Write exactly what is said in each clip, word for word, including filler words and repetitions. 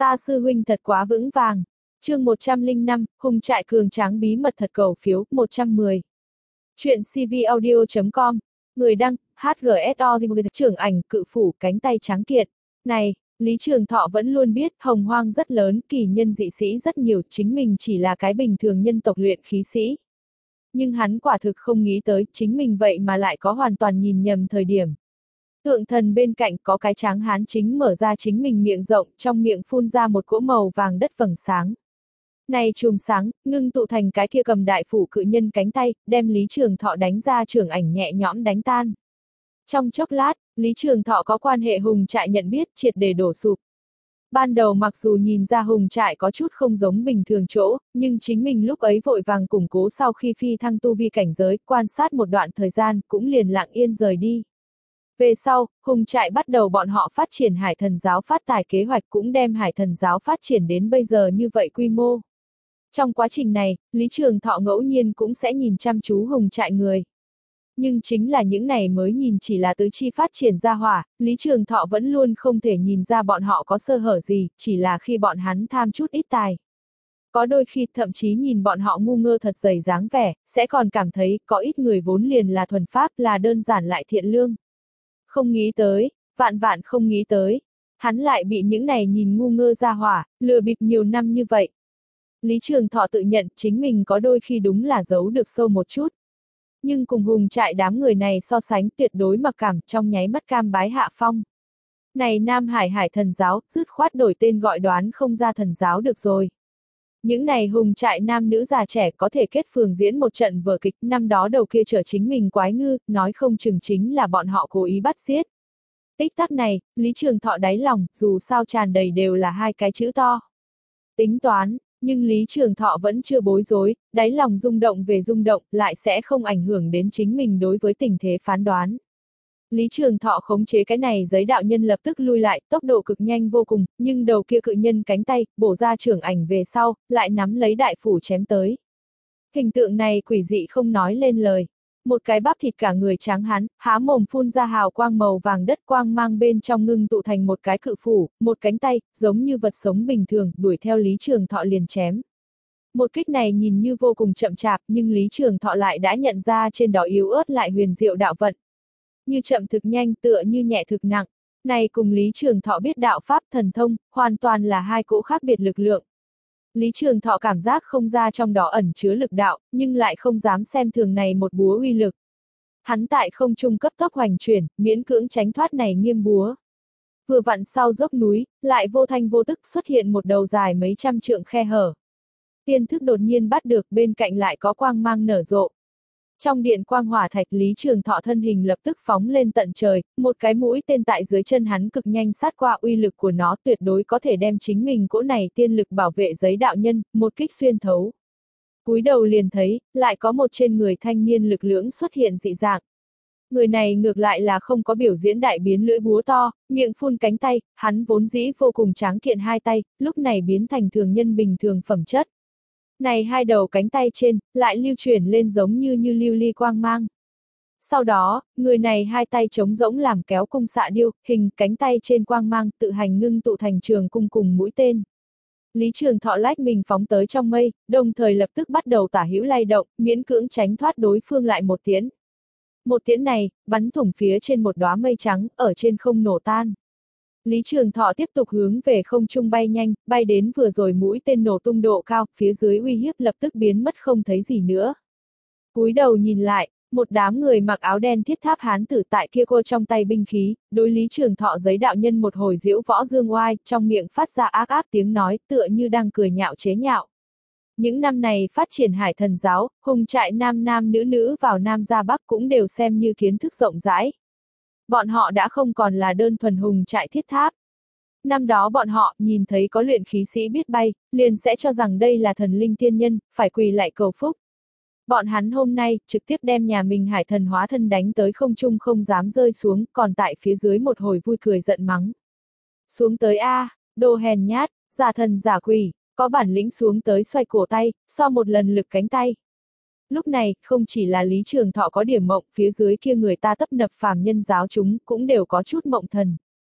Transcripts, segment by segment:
Ta sư huynh thật quá vững vàng. Chương một trăm lẻ năm, Hùng trại cường tráng bí mật thật cầu phiếu, một trăm mười. Chuyện cvaudio chấm com. Người đăng, hát giê ét o trưởng ảnh, cự phủ, cánh tay trắng kiện. Này, Lý Trường Thọ vẫn luôn biết, hồng hoang rất lớn, kỳ nhân dị sĩ rất nhiều, chính mình chỉ là cái bình thường nhân tộc luyện khí sĩ. Nhưng hắn quả thực không nghĩ tới, chính mình vậy mà lại có hoàn toàn nhìn nhầm thời điểm. Tượng thần bên cạnh có cái tráng hán chính mở ra chính mình miệng rộng, trong miệng phun ra một cỗ màu vàng đất vầng sáng. Này chùm sáng, ngưng tụ thành cái kia cầm đại phủ cự nhân cánh tay, đem Lý Trường Thọ đánh ra trưởng ảnh nhẹ nhõm đánh tan. Trong chốc lát, Lý Trường Thọ có quan hệ hùng trại nhận biết triệt để đổ sụp. Ban đầu mặc dù nhìn ra hùng trại có chút không giống bình thường chỗ, nhưng chính mình lúc ấy vội vàng củng cố sau khi phi thăng tu vi cảnh giới, quan sát một đoạn thời gian, cũng liền lặng yên rời đi. Về sau, hùng trại bắt đầu bọn họ phát triển hải thần giáo phát tài kế hoạch cũng đem hải thần giáo phát triển đến bây giờ như vậy quy mô. Trong quá trình này, Lý Trường Thọ ngẫu nhiên cũng sẽ nhìn chăm chú hùng trại người. Nhưng chính là những này mới nhìn chỉ là tứ chi phát triển ra hỏa, Lý Trường Thọ vẫn luôn không thể nhìn ra bọn họ có sơ hở gì, chỉ là khi bọn hắn tham chút ít tài. Có đôi khi thậm chí nhìn bọn họ ngu ngơ thật dày dáng vẻ, sẽ còn cảm thấy có ít người vốn liền là thuần phác, là đơn giản lại thiện lương. Không nghĩ tới, vạn vạn không nghĩ tới, hắn lại bị những này nhìn ngu ngơ ra hỏa, lừa bịp nhiều năm như vậy. Lý Trường Thọ tự nhận chính mình có đôi khi đúng là giấu được sâu một chút. Nhưng cùng hùng trại đám người này so sánh tuyệt đối mặc cảm trong nháy mắt cam bái hạ phong. Này Nam Hải Hải thần giáo, dứt khoát đổi tên gọi đoán không ra thần giáo được rồi. Những này hùng trại nam nữ già trẻ có thể kết phường diễn một trận vở kịch, năm đó đầu kia trở chính mình quái ngư, nói không chừng chính là bọn họ cố ý bắt giết. Tích tắc này, Lý Trường Thọ đáy lòng, dù sao tràn đầy đều là hai cái chữ to. Tính toán, nhưng Lý Trường Thọ vẫn chưa bối rối, đáy lòng rung động về rung động, lại sẽ không ảnh hưởng đến chính mình đối với tình thế phán đoán. Lý Trường Thọ khống chế cái này giấy đạo nhân lập tức lui lại, tốc độ cực nhanh vô cùng, nhưng đầu kia cự nhân cánh tay, bổ ra trưởng ảnh về sau, lại nắm lấy đại phủ chém tới. Hình tượng này quỷ dị không nói lên lời. Một cái bắp thịt cả người tráng hán, há mồm phun ra hào quang màu vàng đất quang mang bên trong ngưng tụ thành một cái cự phủ, một cánh tay, giống như vật sống bình thường, đuổi theo Lý Trường Thọ liền chém. Một kích này nhìn như vô cùng chậm chạp, nhưng Lý Trường Thọ lại đã nhận ra trên đó yếu ớt lại huyền diệu đạo vận. Như chậm thực nhanh tựa như nhẹ thực nặng, này cùng Lý Trường Thọ biết đạo pháp thần thông, hoàn toàn là hai cỗ khác biệt lực lượng. Lý Trường Thọ cảm giác không ra trong đó ẩn chứa lực đạo, nhưng lại không dám xem thường này một búa uy lực. Hắn tại không trung cấp tốc hoành chuyển, miễn cưỡng tránh thoát này nghiêm búa. Vừa vặn sau dốc núi, lại vô thanh vô tức xuất hiện một đầu dài mấy trăm trượng khe hở. Tiên thức đột nhiên bắt được, bên cạnh lại có quang mang nở rộ. Trong điện quang hỏa thạch, Lý Trường Thọ thân hình lập tức phóng lên tận trời, một cái mũi tên tại dưới chân hắn cực nhanh sát qua, uy lực của nó tuyệt đối có thể đem chính mình cỗ này tiên lực bảo vệ giấy đạo nhân, một kích xuyên thấu. Cúi đầu liền thấy, lại có một trên người thanh niên lực lưỡng xuất hiện dị dạng. Người này ngược lại là không có biểu diễn đại biến lưỡi búa to, miệng phun cánh tay, hắn vốn dĩ vô cùng tráng kiện hai tay, lúc này biến thành thường nhân bình thường phẩm chất. Này hai đầu cánh tay trên, lại lưu chuyển lên giống như như lưu ly quang mang. Sau đó, người này hai tay trống rỗng làm kéo cung xạ điêu, hình cánh tay trên quang mang tự hành ngưng tụ thành trường cung cùng mũi tên. Lý Trường Thọ lách mình phóng tới trong mây, đồng thời lập tức bắt đầu tả hữu lay động, miễn cưỡng tránh thoát đối phương lại một tiễn. Một tiễn này, bắn thủng phía trên một đóa mây trắng, ở trên không nổ tan. Lý Trường Thọ tiếp tục hướng về không trung bay nhanh, bay đến vừa rồi mũi tên nổ tung độ cao, phía dưới uy hiếp lập tức biến mất không thấy gì nữa. Cúi đầu nhìn lại, một đám người mặc áo đen thiết tháp hán tử tại kia cô trong tay binh khí, đối Lý Trường Thọ giấy đạo nhân một hồi giễu võ dương oai, trong miệng phát ra ác ác tiếng nói tựa như đang cười nhạo chế nhạo. Những năm này phát triển hải thần giáo, hùng trại nam nam nữ nữ vào nam ra bắc cũng đều xem như kiến thức rộng rãi. Bọn họ đã không còn là đơn thuần hùng trại thiết tháp. Năm đó bọn họ nhìn thấy có luyện khí sĩ biết bay, liền sẽ cho rằng đây là thần linh tiên nhân, phải quỳ lại cầu phúc. Bọn hắn hôm nay trực tiếp đem nhà mình hải thần hóa thân đánh tới không trung không dám rơi xuống, còn tại phía dưới một hồi vui cười giận mắng. Xuống tới a, đồ hèn nhát, giả thần giả quỷ, có bản lĩnh xuống tới xoay cổ tay, so một lần lực cánh tay. Lúc này, không chỉ là Lý Trường Thọ có điểm mộng, phía dưới kia người ta tấp nập phàm nhân giáo chúng cũng đều có chút mộng thần.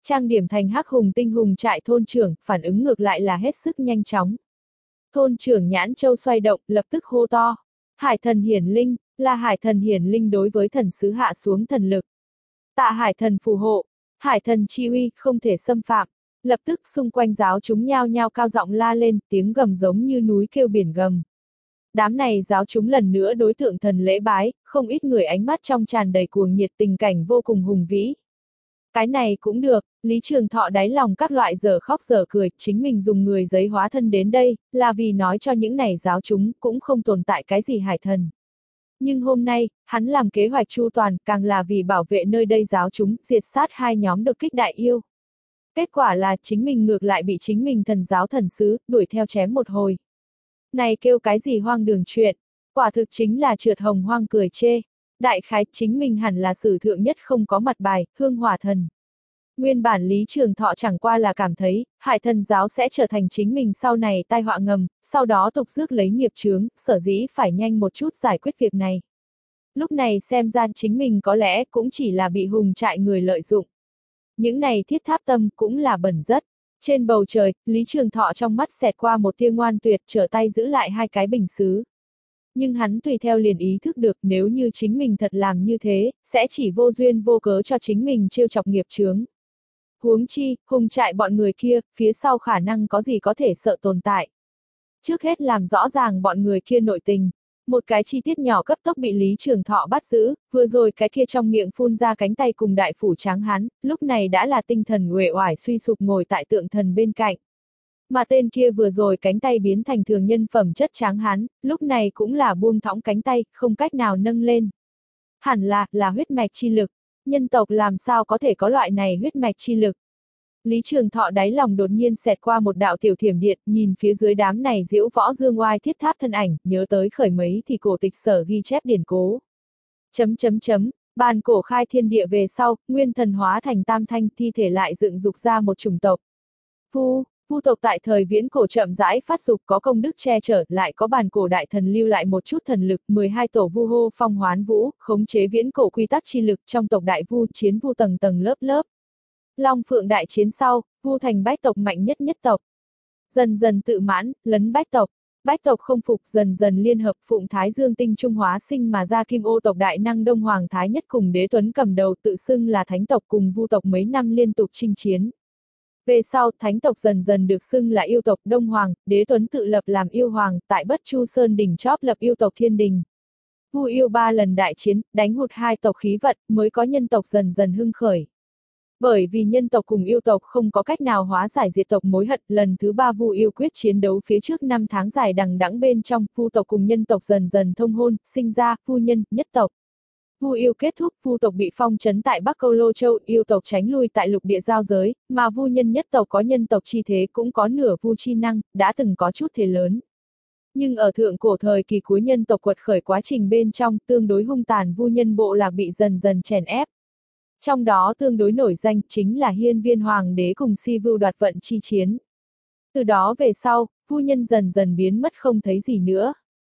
Trang điểm thành hắc hùng tinh hùng trại thôn trưởng, phản ứng ngược lại là hết sức nhanh chóng. Thôn trưởng Nhãn Châu xoay động, lập tức hô to. Hải thần hiển linh, là hải thần hiển linh đối với thần sứ hạ xuống thần lực. Tạ hải thần phù hộ, hải thần chi uy, không thể xâm phạm. Lập tức xung quanh giáo chúng nhao nhao cao giọng la lên, tiếng gầm giống như núi kêu biển gầm. Đám này giáo chúng lần nữa đối tượng thần lễ bái, không ít người ánh mắt trong tràn đầy cuồng nhiệt, tình cảnh vô cùng hùng vĩ. Cái này cũng được, Lý Trường Thọ đáy lòng các loại giờ khóc giờ cười, chính mình dùng người giấy hóa thân đến đây, là vì nói cho những này giáo chúng cũng không tồn tại cái gì hải thần. Nhưng hôm nay, hắn làm kế hoạch chu toàn, càng là vì bảo vệ nơi đây giáo chúng, diệt sát hai nhóm đột kích đại yêu. Kết quả là chính mình ngược lại bị chính mình thần giáo thần sứ, đuổi theo chém một hồi. Này kêu cái gì hoang đường chuyện, quả thực chính là trượt hồng hoang cười chê. Đại khái chính mình hẳn là sử thượng nhất không có mặt bài, hương hỏa thần. Nguyên bản Lý Trường Thọ chẳng qua là cảm thấy, hải thần giáo sẽ trở thành chính mình sau này tai họa ngầm, sau đó tục rước lấy nghiệp chướng, sở dĩ phải nhanh một chút giải quyết việc này. Lúc này xem ra chính mình có lẽ cũng chỉ là bị hùng trại người lợi dụng. Những này thiết tháp tâm cũng là bẩn rất. Trên bầu trời, Lý Trường Thọ trong mắt xẹt qua một tia ngoan tuyệt, trở tay giữ lại hai cái bình sứ. Nhưng hắn tùy theo liền ý thức được nếu như chính mình thật làm như thế, sẽ chỉ vô duyên vô cớ cho chính mình trêu chọc nghiệp chướng. Huống chi, hùng trại bọn người kia, phía sau khả năng có gì có thể sợ tồn tại. Trước hết làm rõ ràng bọn người kia nội tình. Một cái chi tiết nhỏ cấp tốc bị Lý Trường Thọ bắt giữ, vừa rồi cái kia trong miệng phun ra cánh tay cùng đại phủ tráng hán, lúc này đã là tinh thần uể oải suy sụp ngồi tại tượng thần bên cạnh. Mà tên kia vừa rồi cánh tay biến thành thường nhân phẩm chất tráng hán, lúc này cũng là buông thõng cánh tay, không cách nào nâng lên. Hẳn là, là huyết mạch chi lực. Nhân tộc làm sao có thể có loại này huyết mạch chi lực. Lý Trường Thọ đáy lòng đột nhiên xẹt qua một đạo tiểu thiểm điện, nhìn phía dưới đám này diễu võ dương oai thiết tháp thân ảnh, nhớ tới khởi mấy thì cổ tịch sở ghi chép điển cố. Chấm chấm chấm, bàn cổ khai thiên địa về sau, nguyên thần hóa thành tam thanh, thi thể lại dựng dục ra một chủng tộc. Vu, vu tộc tại thời viễn cổ chậm rãi phát dục, có công đức che chở, lại có bàn cổ đại thần lưu lại một chút thần lực, mười hai tổ vu hô phong hoán vũ, khống chế viễn cổ quy tắc chi lực, trong tộc đại vu chiến vu tầng tầng lớp lớp. Long Phượng đại chiến sau, vu thành bách tộc mạnh nhất nhất tộc. Dần dần tự mãn, lấn bách tộc. Bách tộc không phục, dần dần liên hợp, phụng Thái Dương tinh trung hóa sinh mà ra Kim Ô tộc đại năng Đông Hoàng Thái Nhất cùng Đế Tuấn cầm đầu, tự xưng là thánh tộc, cùng vu tộc mấy năm liên tục chinh chiến. Về sau, thánh tộc dần dần được xưng là yêu tộc. Đông Hoàng, Đế Tuấn tự lập làm yêu hoàng, tại Bất Chu Sơn đỉnh chóp lập yêu tộc Thiên Đình. Vu yêu ba lần đại chiến, đánh hụt hai tộc khí vận, mới có nhân tộc dần dần hưng khởi. Bởi vì nhân tộc cùng yêu tộc không có cách nào hóa giải diệt tộc mối hận, lần thứ ba vu yêu quyết chiến đấu phía trước năm tháng dài đằng đẵng bên trong, vu tộc cùng nhân tộc dần dần thông hôn, sinh ra vu nhân nhất tộc. Vu yêu kết thúc, vu tộc bị phong trấn tại Bắc Câu Lô Châu, yêu tộc tránh lui tại lục địa giao giới, mà vu nhân nhất tộc có nhân tộc chi thế, cũng có nửa vu chi năng, đã từng có chút thế lớn. Nhưng ở thượng cổ thời kỳ cuối nhân tộc quật khởi quá trình bên trong, tương đối hung tàn vu nhân bộ lạc bị dần dần chèn ép. Trong đó tương đối nổi danh chính là Hiên Viên Hoàng đế cùng Si Vưu đoạt vận chi chiến. Từ đó về sau, vu nhân dần dần biến mất không thấy gì nữa.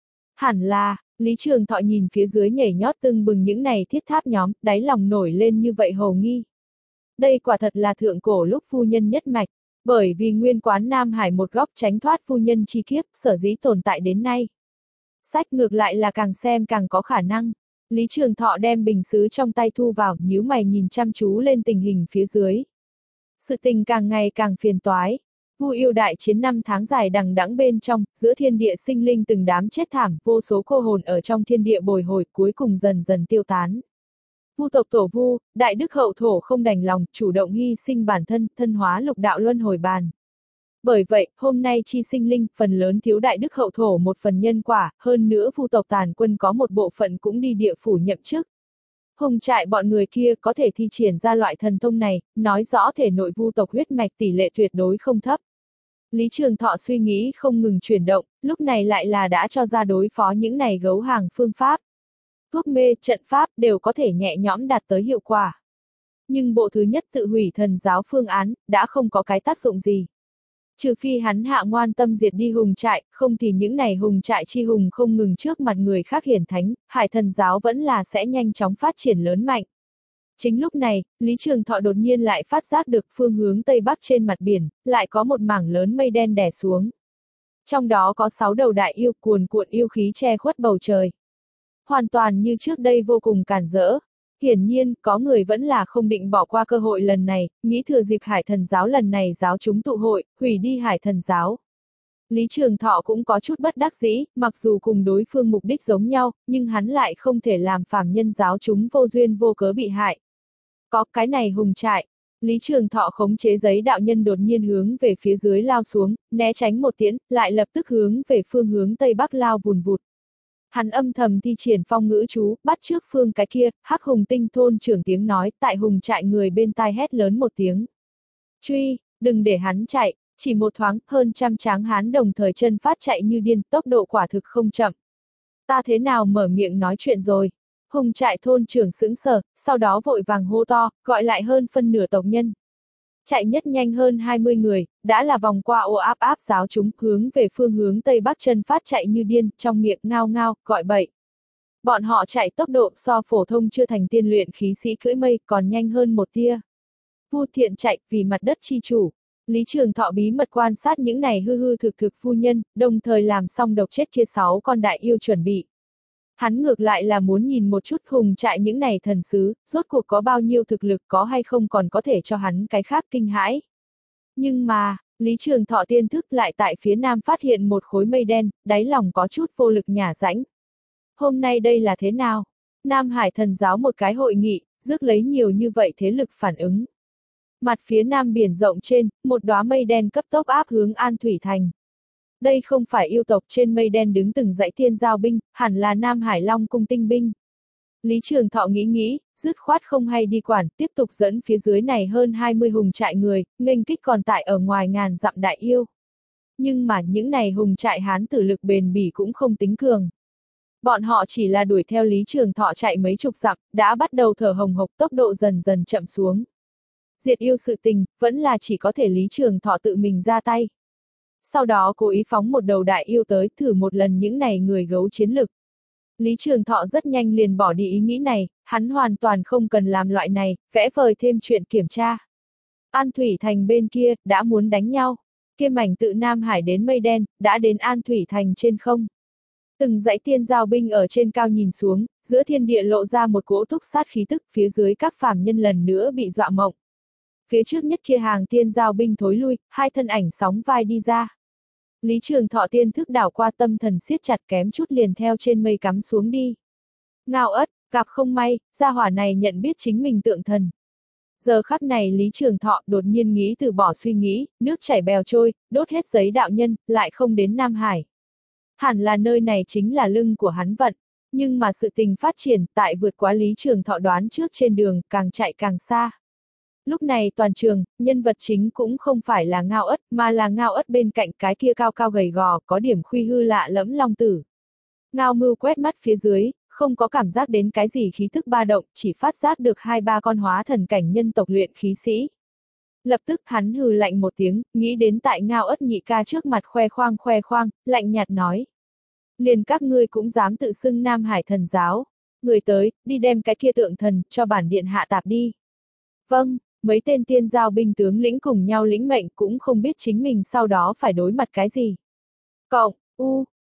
Hẳn là, Lý Trường Thọ nhìn phía dưới nhảy nhót tưng bừng những này thiết tháp nhóm, đáy lòng nổi lên như vậy hồ nghi. Đây quả thật là thượng cổ lúc vu nhân nhất mạch, bởi vì nguyên quán Nam Hải một góc tránh thoát vu nhân chi kiếp, sở dĩ tồn tại đến nay. Sách ngược lại là càng xem càng có khả năng. Lý Trường Thọ đem bình sứ trong tay thu vào, nhíu mày nhìn chăm chú lên tình hình phía dưới. Sự tình càng ngày càng phiền toái. Vu yêu đại chiến năm tháng dài đằng đẵng bên trong, giữa thiên địa sinh linh từng đám chết thảm, vô số cô hồn ở trong thiên địa bồi hồi, cuối cùng dần dần tiêu tán. Vu tộc tổ vu, đại đức hậu thổ không đành lòng, chủ động hy sinh bản thân, thân hóa lục đạo luân hồi bàn. Bởi vậy, hôm nay chi sinh linh, phần lớn thiếu đại đức hậu thổ một phần nhân quả, hơn nữa vu tộc tàn quân có một bộ phận cũng đi địa phủ nhậm chức. Hùng trại bọn người kia có thể thi triển ra loại thần thông này, nói rõ thể nội vu tộc huyết mạch tỷ lệ tuyệt đối không thấp. Lý Trường Thọ suy nghĩ không ngừng chuyển động, lúc này lại là đã cho ra đối phó những này gấu hàng phương pháp. Thuốc mê, trận pháp đều có thể nhẹ nhõm đạt tới hiệu quả. Nhưng bộ thứ nhất tự hủy thần giáo phương án, đã không có cái tác dụng gì. Trừ phi hắn hạ ngoan tâm diệt đi hùng trại, không thì những này hùng trại chi hùng không ngừng trước mặt người khác hiển thánh, hải thần giáo vẫn là sẽ nhanh chóng phát triển lớn mạnh. Chính lúc này, Lý Trường Thọ đột nhiên lại phát giác được phương hướng Tây Bắc trên mặt biển, lại có một mảng lớn mây đen đè xuống. Trong đó có sáu đầu đại yêu cuồn cuộn yêu khí che khuất bầu trời. Hoàn toàn như trước đây vô cùng cản rỡ. Hiển nhiên, có người vẫn là không định bỏ qua cơ hội lần này, nghĩ thừa dịp Hải Thần Giáo lần này giáo chúng tụ hội, hủy đi Hải Thần Giáo. Lý Trường Thọ cũng có chút bất đắc dĩ, mặc dù cùng đối phương mục đích giống nhau, nhưng hắn lại không thể làm phàm nhân giáo chúng vô duyên vô cớ bị hại. Có cái này hùng trại. Lý Trường Thọ khống chế giấy đạo nhân đột nhiên hướng về phía dưới lao xuống, né tránh một tiễn, lại lập tức hướng về phương hướng Tây Bắc lao vùn vụt. Hắn âm thầm thi triển phong ngữ chú, bắt trước phương cái kia, Hắc Hùng Tinh thôn trưởng tiếng nói, tại hùng trại người bên tai hét lớn một tiếng. Truy, đừng để hắn chạy, chỉ một thoáng, hơn trăm tráng hán đồng thời chân phát chạy như điên, tốc độ quả thực không chậm. Ta thế nào mở miệng nói chuyện rồi? Hùng trại thôn trưởng sững sờ, sau đó vội vàng hô to, gọi lại hơn phân nửa tộc nhân. Chạy nhất nhanh hơn hai mươi người, đã là vòng qua ô áp áp giáo chúng, hướng về phương hướng Tây Bắc chân phát chạy như điên, trong miệng ngao ngao, gọi bậy. Bọn họ chạy tốc độ so phổ thông chưa thành tiên luyện khí sĩ cưỡi mây, còn nhanh hơn một tia. Vu Thiện chạy, vì mặt đất chi chủ. Lý Trường Thọ bí mật quan sát những này hư hư thực thực phu nhân, đồng thời làm xong độc chết kia sáu con đại yêu chuẩn bị. Hắn ngược lại là muốn nhìn một chút hùng trại những này thần sứ, rốt cuộc có bao nhiêu thực lực có hay không còn có thể cho hắn cái khác kinh hãi. Nhưng mà, Lý Trường Thọ tiên thức lại tại phía nam phát hiện một khối mây đen, đáy lòng có chút vô lực nhả rãnh. Hôm nay đây là thế nào? Nam Hải Thần Giáo một cái hội nghị, rước lấy nhiều như vậy thế lực phản ứng. Mặt phía nam biển rộng trên, một đóa mây đen cấp tốc áp hướng An Thủy Thành. Đây không phải yêu tộc trên mây đen đứng từng dãy thiên giao binh, hẳn là Nam Hải Long cung tinh binh. Lý Trường Thọ nghĩ nghĩ, dứt khoát không hay đi quản, tiếp tục dẫn phía dưới này hơn hai mươi hùng trại người, nghênh kích còn tại ở ngoài ngàn dặm đại yêu. Nhưng mà những này hùng trại hán tử lực bền bỉ cũng không tính cường. Bọn họ chỉ là đuổi theo Lý Trường Thọ chạy mấy chục dặm, đã bắt đầu thở hồng hộc, tốc độ dần dần chậm xuống. Diệt yêu sự tình, vẫn là chỉ có thể Lý Trường Thọ tự mình ra tay. Sau đó cố ý phóng một đầu đại yêu tới, thử một lần những này người gấu chiến lực. Lý Trường Thọ rất nhanh liền bỏ đi ý nghĩ này, hắn hoàn toàn không cần làm loại này, vẽ vời thêm chuyện kiểm tra. An Thủy Thành bên kia, đã muốn đánh nhau. Kia mảnh tự Nam Hải đến mây đen, đã đến An Thủy Thành trên không. Từng dãy tiên giao binh ở trên cao nhìn xuống, giữa thiên địa lộ ra một cỗ túc sát khí tức, phía dưới các phàm nhân lần nữa bị dọa mộng. Phía trước nhất kia hàng tiên giao binh thối lui, hai thân ảnh sóng vai đi ra. Lý Trường Thọ tiên thức đảo qua tâm thần siết chặt kém chút liền theo trên mây cắm xuống đi. Ngao ất, gặp không may, gia hỏa này nhận biết chính mình tượng thần. Giờ khắc này Lý Trường Thọ đột nhiên nghĩ từ bỏ suy nghĩ, nước chảy bèo trôi, đốt hết giấy đạo nhân, lại không đến Nam Hải. Hẳn là nơi này chính là lưng của hắn vận, nhưng mà sự tình phát triển tại vượt quá Lý Trường Thọ đoán trước trên đường, càng chạy càng xa. Lúc này toàn trường, nhân vật chính cũng không phải là Ngao ất, mà là Ngao ất bên cạnh cái kia cao cao gầy gò, có điểm khuy hư lạ lẫm long tử. Ngao Mưu quét mắt phía dưới, không có cảm giác đến cái gì khí thức ba động, chỉ phát giác được hai ba con hóa thần cảnh nhân tộc luyện khí sĩ. Lập tức hắn hừ lạnh một tiếng, nghĩ đến tại Ngao ất nhị ca trước mặt khoe khoang khoe khoang, lạnh nhạt nói. Liền các ngươi cũng dám tự xưng Nam Hải Thần Giáo. Người tới, đi đem cái kia tượng thần, cho bản điện hạ tạp đi. Vâng. Mấy tên tiên giao binh tướng lĩnh cùng nhau lĩnh mệnh cũng không biết chính mình sau đó phải đối mặt cái gì. Cộng, u,